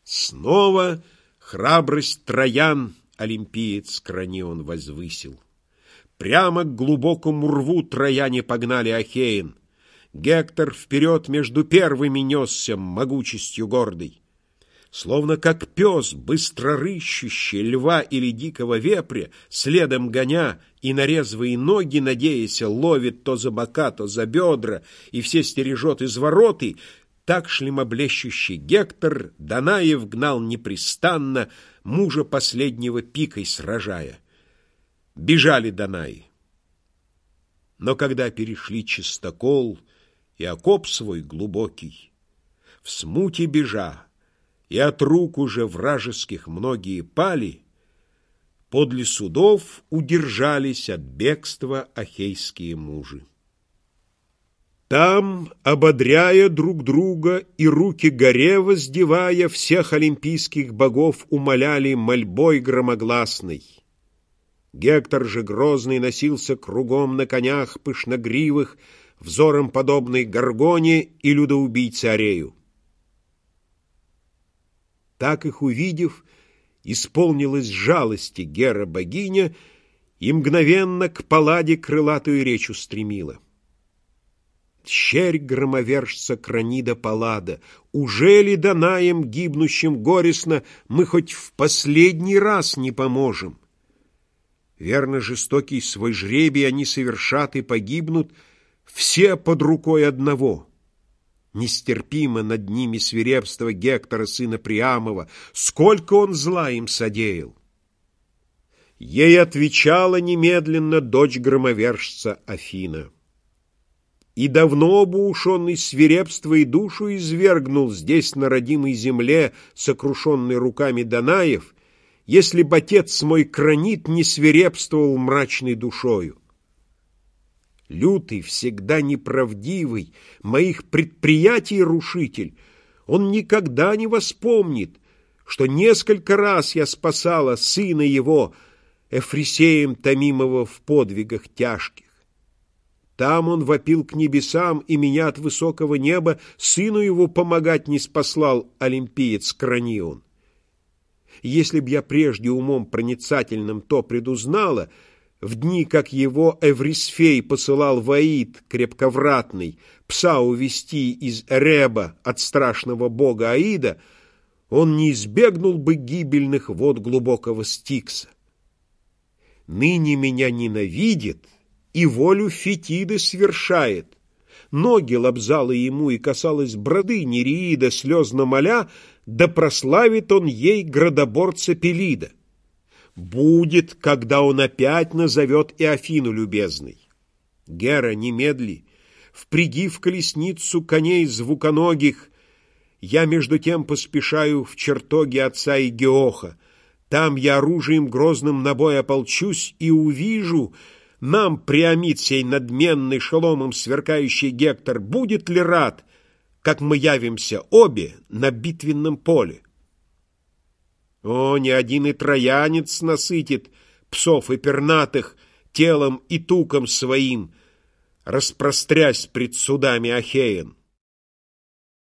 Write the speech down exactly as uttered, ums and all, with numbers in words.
Снова храбрость троян олимпиец к ране он возвысил. Прямо к глубокому рву трояне погнали Ахеин. Гектор вперед между первыми несся могучестью гордой. Словно как пес, быстро рыщущий льва или дикого вепря, следом гоня и на резвые ноги, надеясь, ловит то за бока, то за бедра, и все стережет из вороты, так шлемоблещущий Гектор Данаев гнал непрестанно, мужа последнего пикой сражая. Бежали Данаи. Но когда перешли чистокол и окоп свой глубокий, в смуте бежа, и от рук уже вражеских многие пали, подле судов удержались от бегства ахейские мужи. Там, ободряя друг друга и руки горе воздевая, всех олимпийских богов умоляли мольбой громогласной. Гектор же грозный носился кругом на конях пышногривых, взором подобной Горгоне и людоубийце Арею. Так их увидев, исполнилась жалости Гера-богиня и мгновенно к Палладе крылатую речь устремила. «Тщерь громовержца Кранида Паллада, уже ли Данаем гибнущим горестно мы хоть в последний раз не поможем? Верно, жестокий свой жребий они совершат и погибнут, все под рукой одного». Нестерпимо над ними свирепство Гектора, сына Приамова, сколько он зла им содеял. Ей отвечала немедленно дочь громовержца Афина. И давно бы уж он из свирепства и душу извергнул здесь на родимой земле, сокрушенной руками Данаев, если б отец мой Кранит не свирепствовал мрачной душою. Лютый, всегда неправдивый, моих предприятий рушитель, он никогда не воспомнит, что несколько раз я спасала сына его, Эфрисеем томимого в подвигах тяжких. Там он вопил к небесам, и меня от высокого неба сыну его помогать не спаслал олимпиец Кранион. Если б я прежде умом проницательным то предузнала, в дни, как его Эврисфей посылал в Аид крепковратный пса увести из Эреба от страшного бога Аида, он не избегнул бы гибельных вод глубокого Стикса. Ныне меня ненавидит и волю Фетиды свершает. Ноги лобзала ему и касалась броды Нереида, слезно моля, да прославит он ей градоборца Пелида. Будет, когда он опять назовет и Афину любезной. Гера, немедли, впряги в колесницу коней звуконогих. Я между тем поспешаю в чертоги отца Игеоха. Там я оружием грозным на бой ополчусь и увижу, нам Приамид сей надменный шеломом сверкающий Гектор будет ли рад, как мы явимся обе на битвенном поле. О, ни один и троянец насытит псов и пернатых телом и туком своим, распрострясь пред судами Ахеен.